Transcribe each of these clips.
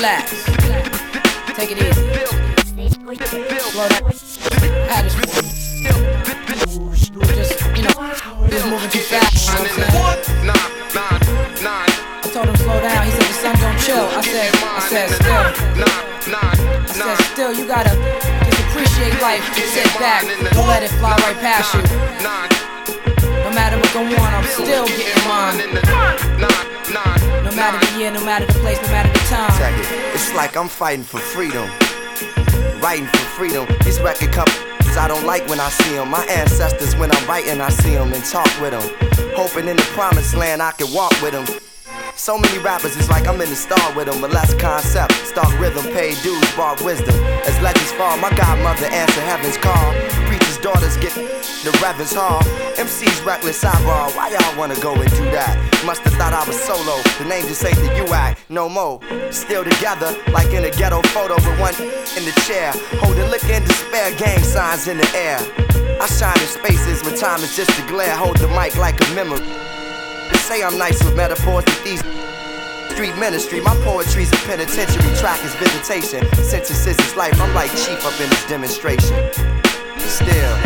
Relax. Take it easy. Slow down. Just, just moving too fast. You know what I'm saying? I told him slow down. He said the sun don't chill. I said still, you gotta just appreciate life. Sit back, don't let it fly right past you. No matter what go on, I'm still getting mine. No matter the year, no matter the place, no matter the time. Check it. It's like I'm fighting for freedom, writing for freedom. These record companies I don't like when I see them. My ancestors, when I'm writing, I see them and talk with them, hoping in the promised land I can walk with them. So many rappers, it's like I'm in the star with them. But less concept, stark rhythm, pay dues, brought wisdom. As legends fall, my godmother answer heaven's call. Preachers' daughters get the reverend's hall. MC's reckless eyeball, why y'all wanna go and do that? Must've thought I was solo, the name just ain't the U-act, no more. Still together, like in a ghetto photo with one in the chair, holding liquor and despair, gang signs in the air. I shine in spaces when time is just a glare, hold the mic like a memory. They say I'm nice with metaphors, but these street ministry. My poetry's a penitentiary, track is visitation. Synthesis is life, I'm like chief up in this demonstration. Still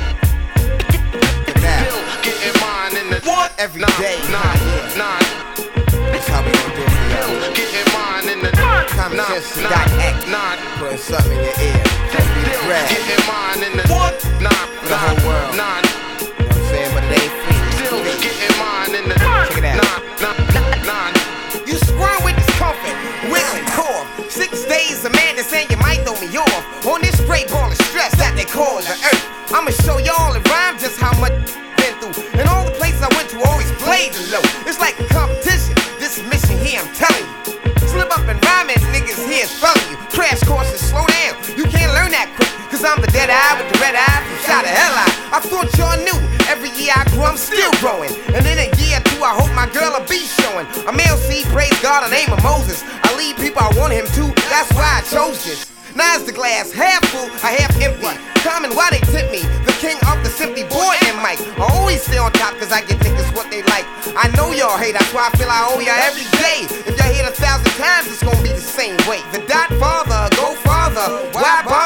getting mine in the every day. That's how we gon' do it for y'all. Getting mine in the Common sense to act. Putting something in your ear. Don't be the bread. Getting mine in the for the whole world. You know what I'm saying? But it ain't free. Still getting mine in the check it out. You screw with discomfort, will and core. 6 days a man that's saying you might throw me off. On this straight ball of stress that they call the earth. I'ma show y'all in rhyme just how much been through. And all the places I went to always played the low. It's like a competition. This mission here, I'm telling you. Slip up and rhyme and niggas here is following you. Crash courses, slow down. You can't learn that quick. Cause I'm the dead eye with the red eye from shot the hell out. I thought y'all knew. Every year I grew, I'm still growing. And in a year or two, I hope my girl will be showing. I'm LC, praise God, the name of Moses. I lead people I want him to. That's why I chose this. Now is the glass half full or half empty? Common, why they tip me? The king of the simply boy and Mike. I always stay on top cause I get niggas what they like. I know y'all hate, that's why I feel I owe y'all every day. If y'all hate 1,000 times, it's gonna be the same way. The dot father, go farther. Why bother?